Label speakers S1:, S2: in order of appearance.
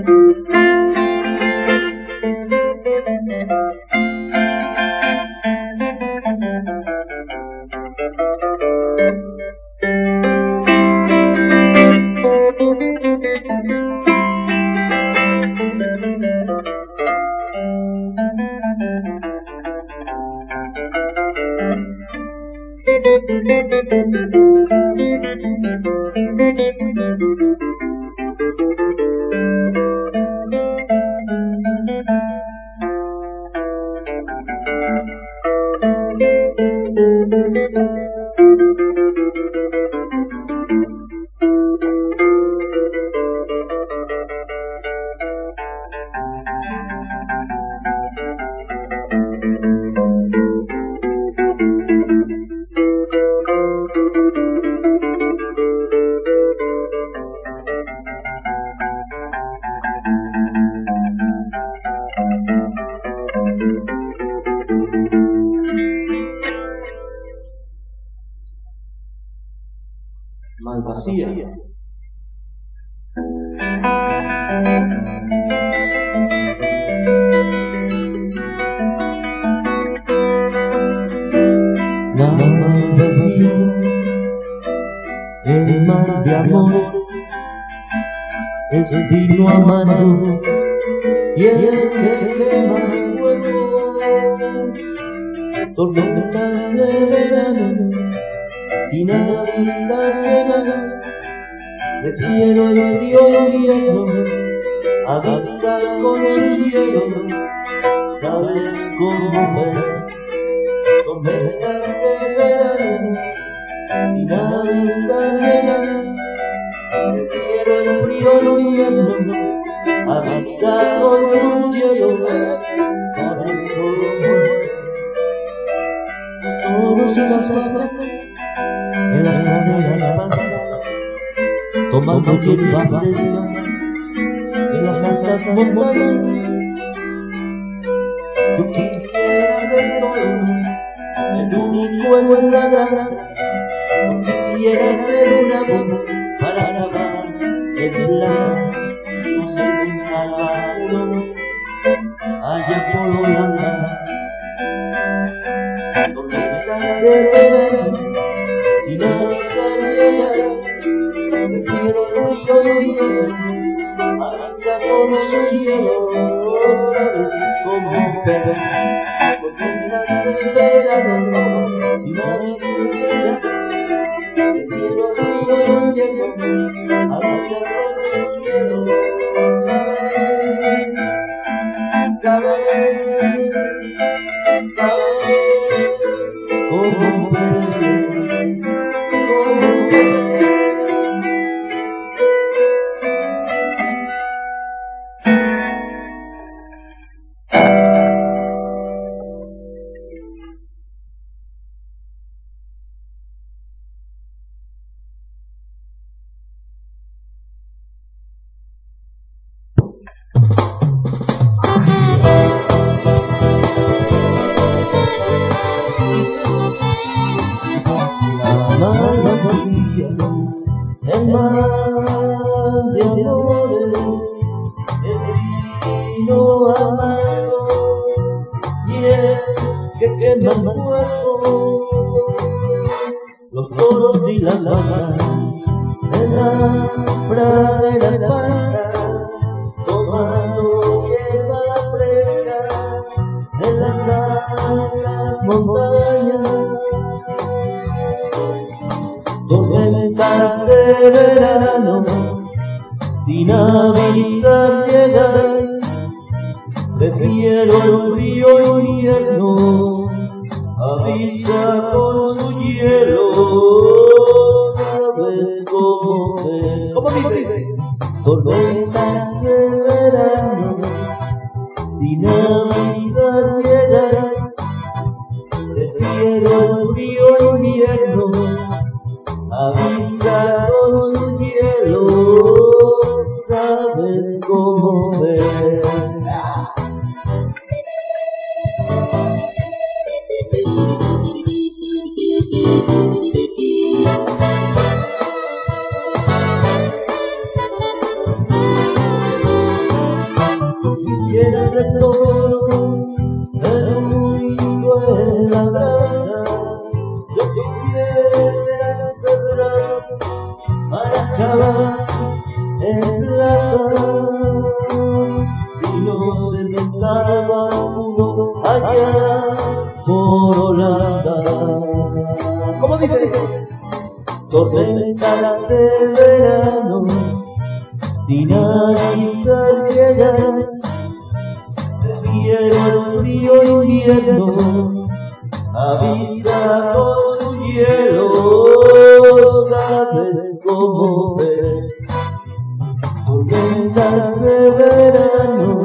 S1: Malvasía. La malvasía, el mar de amor, es vino amargo y el que quema el fuego, tormentas de verano sin avistar llegar. Prefiero el frío invierno a avistar con su hielo. Sabes cómo ver tormentas de verano sin avistar llegar. Prefiero el frío invierno a avistar con su hielo. Sabes cómo ver todos en las patas, en las praderas bajas, tomando hierba fresca en las altas montañas. Yo quisiera ser todo, el único en la granja. No quisiera ser una voz para grabar el blanco. No sé si Calvario, allá por Holanda. Tormentas de verano sin avisar llegar. Prefiero el frío invierno, avisa con su hielo. Sabes cómo ver tormentas de verano sin avisar llegar. Prefiero el frío invierno, avisa con su hielo. Sabes, sabes, sabes cómo ver, cómo ver. El mar de amores es vino amargo y el que quema el fuego. Los toros y las vacas en la pradera espalda, tomando hierba fresca en las altas montañas. Tormentas de verano sin avisar llegar. Prefiero el frío invierno, avisa con su hielo. Sabes cómo ver, ¿cómo dice? Tormentas de verano sin avisar llegar. Prefiero el frío invierno, avisa con su hielo. Sabes cómo ver. de todo el único en la granja. Yo quisiera cerrar para acabar en plata. Si no se notaba uno allá por Holanda. ¿Cómo dice? Tormentas de verano sin avisar llegar. Prefiero el frío invierno, avisa con su hielo. ¿Sabes cómo ves? Tormentas de verano